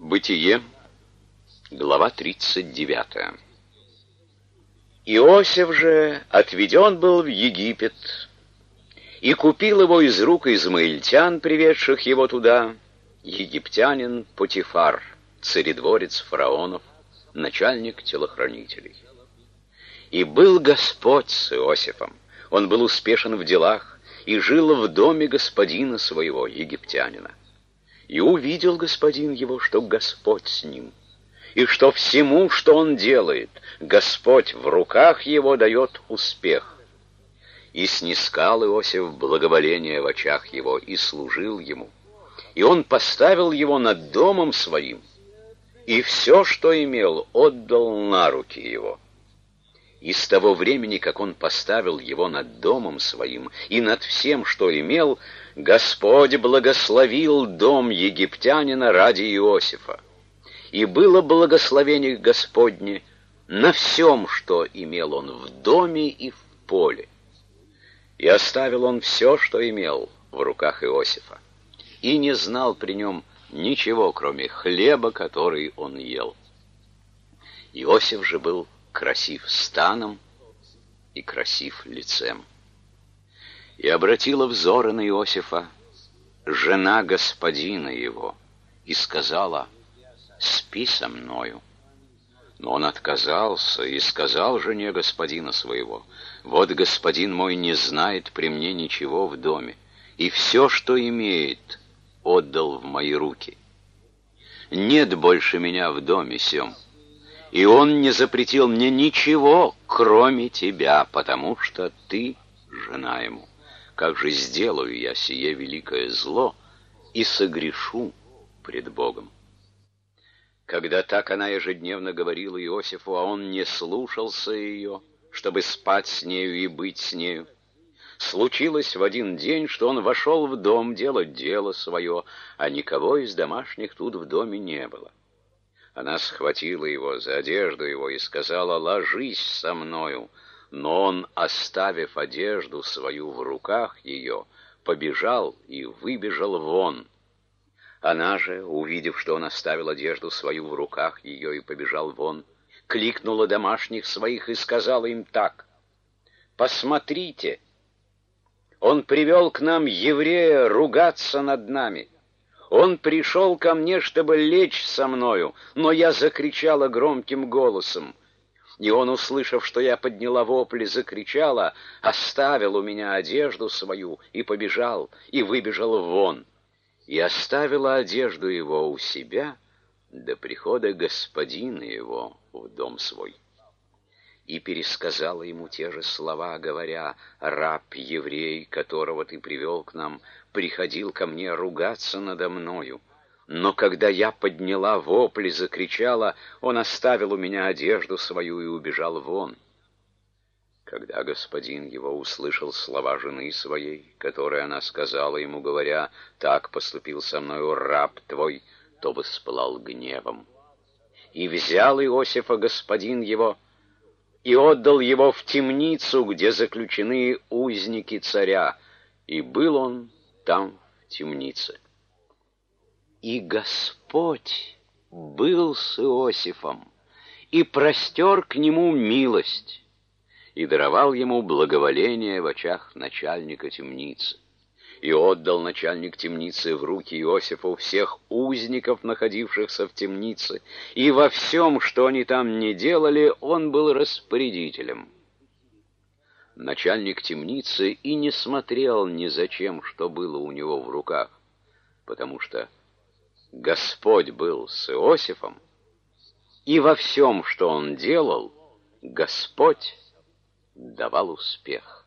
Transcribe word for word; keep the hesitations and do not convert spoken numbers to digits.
Бытие, глава тридцать девятая. Иосиф же отведен был в Египет, и купил его из рук измаильтян, приведших его туда, египтянин Потифар, царедворец фараонов, начальник телохранителей. И был Господь с Иосифом, он был успешен в делах и жил в доме господина своего, египтянина. И увидел господин его, что Господь с ним, и что всему, что он делает, Господь в руках его дает успех. И снискал Иосиф благоволение в очах его, и служил ему. И он поставил его над домом своим, и все, что имел, отдал на руки его. И с того времени, как он поставил его над домом своим и над всем, что имел, Господь благословил дом египтянина ради Иосифа. И было благословение Господне на всем, что имел он в доме и в поле. И оставил он все, что имел, в руках Иосифа, и не знал при нем ничего, кроме хлеба, который он ел. Иосиф же был красив станом и красив лицем. И обратила взоры на Иосифа жена господина его, и сказала: «Спи со мною». Но он отказался и сказал жене господина своего: «Вот господин мой не знает при мне ничего в доме, и все, что имеет, отдал в мои руки. Нет больше меня в доме сем, и он не запретил мне ничего, кроме тебя, потому что ты жена ему. Как же сделаю я сие великое зло и согрешу пред Богом?» Когда так она ежедневно говорила Иосифу, а он не слушался ее, чтобы спать с нею и быть с нею, случилось в один день, что он вошел в дом делать дело свое, а никого из домашних тут в доме не было. Она схватила его за одежду его и сказала: «Ложись со мною». Но он, оставив одежду свою в руках ее, побежал и выбежал вон. Она же, увидев, что он оставил одежду свою в руках ее и побежал вон, кликнула домашних своих и сказала им так: «Посмотрите, он привел к нам еврея ругаться над нами. Он пришел ко мне, чтобы лечь со мною, но я закричала громким голосом. И он, услышав, что я подняла вопли, закричала, оставил у меня одежду свою и побежал, и выбежал вон. И оставила одежду его у себя до прихода господина его в дом свой. И пересказала ему те же слова, говоря: раб еврей, которого ты привел к нам, приходил ко мне ругаться надо мною. Но когда я подняла вопли, закричала, он оставил у меня одежду свою и убежал вон. Когда господин его услышал слова жены своей, которые она сказала ему, говоря: так поступил со мною раб твой, то воспылал гневом. И взял Иосифа господин его и отдал его в темницу, где заключены узники царя, и был он там в темнице. И Господь был с Иосифом и простер к нему милость, и даровал ему благоволение в очах начальника темницы. И отдал начальник темницы в руки Иосифу всех узников, находившихся в темнице, и во всем, что они там не делали, он был распорядителем. Начальник темницы и не смотрел ни за чем, что было у него в руках, потому что Господь был с Иосифом, и во всем, что он делал, Господь давал успех.